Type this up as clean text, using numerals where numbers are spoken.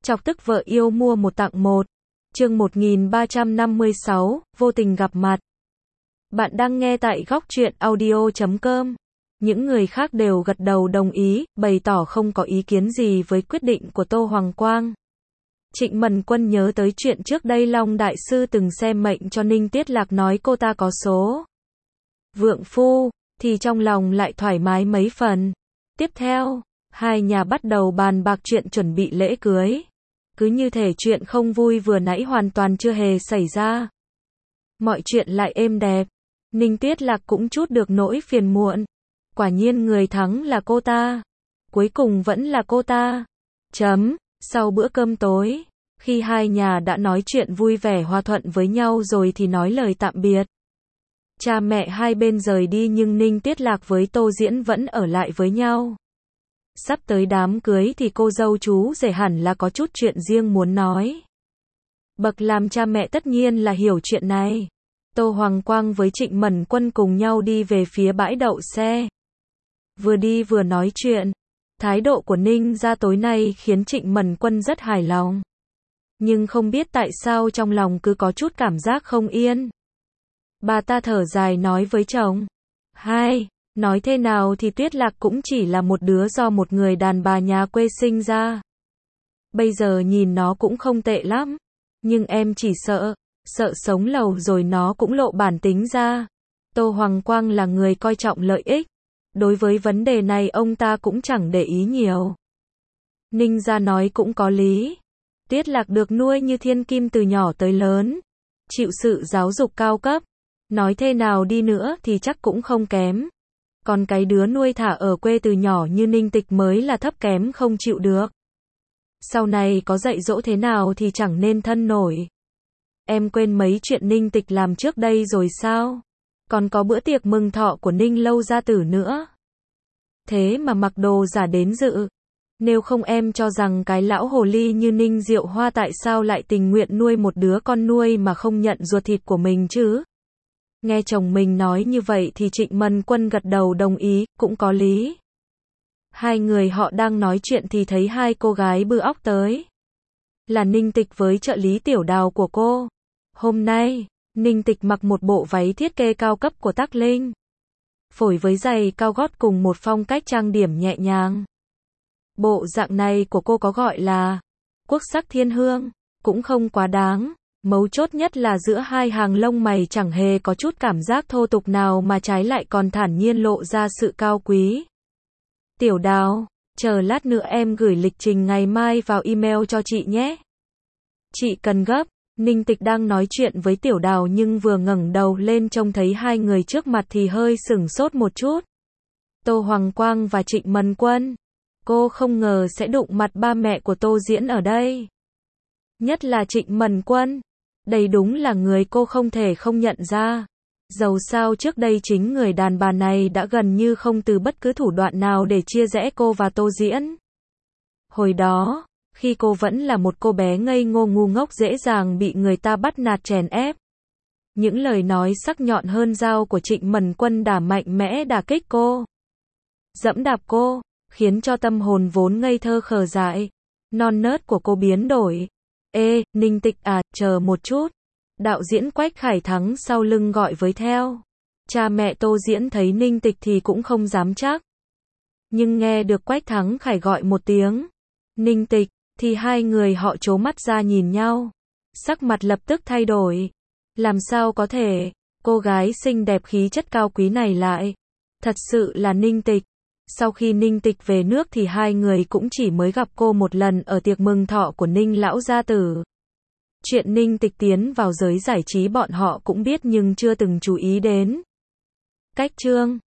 Chọc tức vợ yêu mua một tặng một. Chương 1356, vô tình gặp mặt. Bạn đang nghe tại Góc Truyện Audio.com. Những người khác đều gật đầu đồng ý, bày tỏ không có ý kiến gì với quyết định của Tô Hoàng Quang. Trịnh Mần Quân nhớ tới chuyện trước đây Long Đại Sư từng xem mệnh cho Ninh Tiết Lạc nói cô ta có số vượng phu, thì trong lòng lại thoải mái mấy phần. Tiếp theo, hai nhà bắt đầu bàn bạc chuyện chuẩn bị lễ cưới. Cứ như thể chuyện không vui vừa nãy hoàn toàn chưa hề xảy ra. Mọi chuyện lại êm đẹp. Ninh Tiết Lạc cũng chút được nỗi phiền muộn. Quả nhiên người thắng là cô ta. Cuối cùng vẫn là cô ta. Sau bữa cơm tối, khi hai nhà đã nói chuyện vui vẻ hòa thuận với nhau rồi thì nói lời tạm biệt. Cha mẹ hai bên rời đi nhưng Ninh Tiết Lạc với Tô Diễn vẫn ở lại với nhau. Sắp tới đám cưới thì cô dâu chú rể hẳn là có chút chuyện riêng muốn nói. Bậc làm cha mẹ tất nhiên là hiểu chuyện này. Tô Hoàng Quang với Trịnh Mần Quân cùng nhau đi về phía bãi đậu xe. Vừa đi vừa nói chuyện. Thái độ của Ninh gia tối nay khiến Trịnh Mần Quân rất hài lòng. Nhưng không biết tại sao trong lòng cứ có chút cảm giác không yên. Bà ta thở dài nói với chồng. Nói thế nào thì Tuyết Lạc cũng chỉ là một đứa do một người đàn bà nhà quê sinh ra. Bây giờ nhìn nó cũng không tệ lắm. Nhưng em chỉ sợ sống lâu rồi nó cũng lộ bản tính ra. Tô Hoàng Quang là người coi trọng lợi ích. Đối với vấn đề này ông ta cũng chẳng để ý nhiều. Ninh gia nói cũng có lý. Tuyết Lạc được nuôi như thiên kim từ nhỏ tới lớn. Chịu sự giáo dục cao cấp. Nói thế nào đi nữa thì chắc cũng không kém. Còn cái đứa nuôi thả ở quê từ nhỏ như Ninh Tịch mới là thấp kém không chịu được. Sau này có dạy dỗ thế nào thì chẳng nên thân nổi. Em quên mấy chuyện Ninh Tịch làm trước đây rồi sao? Còn có bữa tiệc mừng thọ của Ninh Lâu gia tử nữa. Thế mà mặc đồ giả đến dự. Nếu không em cho rằng cái lão hồ ly như Ninh Diệu Hoa tại sao lại tình nguyện nuôi một đứa con nuôi mà không nhận ruột thịt của mình chứ? Nghe chồng mình nói như vậy thì Trịnh Mần Quân gật đầu đồng ý, cũng có lý. Hai người họ đang nói chuyện thì thấy hai cô gái bư óc tới. Là Ninh Tịch với trợ lý Tiểu Đào của cô. Hôm nay, Ninh Tịch mặc một bộ váy thiết kế cao cấp của Tắc Linh. Phối với giày cao gót cùng một phong cách trang điểm nhẹ nhàng. Bộ dạng này của cô có gọi là quốc sắc thiên hương, cũng không quá đáng. Mấu chốt nhất là giữa hai hàng lông mày chẳng hề có chút cảm giác thô tục nào mà trái lại còn thản nhiên lộ ra sự cao quý. Tiểu Đào, chờ lát nữa em gửi lịch trình ngày mai vào email cho chị nhé. Chị cần gấp. Ninh Tịch đang nói chuyện với Tiểu Đào nhưng vừa ngẩng đầu lên trông thấy hai người trước mặt thì hơi sửng sốt một chút. Tô Hoàng Quang và Trịnh Mần Quân. Cô không ngờ sẽ đụng mặt ba mẹ của Tô Diễn ở đây. Nhất là Trịnh Mần Quân. Đây đúng là người cô không thể không nhận ra. Dầu sao trước đây chính người đàn bà này đã gần như không từ bất cứ thủ đoạn nào để chia rẽ cô và Tô Diễn. Hồi đó, khi cô vẫn là một cô bé ngây ngô ngu ngốc dễ dàng bị người ta bắt nạt chèn ép. Những lời nói sắc nhọn hơn dao của Trịnh Mần Quân đã mạnh mẽ đả kích cô. Dẫm đạp cô, khiến cho tâm hồn vốn ngây thơ khờ dại, non nớt của cô biến đổi. Ê, Ninh Tịch à, chờ một chút. Đạo diễn Quách Khải Thắng sau lưng gọi với theo. Cha mẹ Tô Diễn thấy Ninh Tịch thì cũng không dám chắc. Nhưng nghe được Quách Thắng Khải gọi một tiếng Ninh Tịch, thì hai người họ trố mắt ra nhìn nhau. Sắc mặt lập tức thay đổi. Làm sao có thể, cô gái xinh đẹp khí chất cao quý này lại thật sự là Ninh Tịch. Sau khi Ninh Tịch về nước thì hai người cũng chỉ mới gặp cô một lần ở tiệc mừng thọ của Ninh lão gia tử. Chuyện Ninh Tịch tiến vào giới giải trí bọn họ cũng biết nhưng chưa từng chú ý đến. Cách chương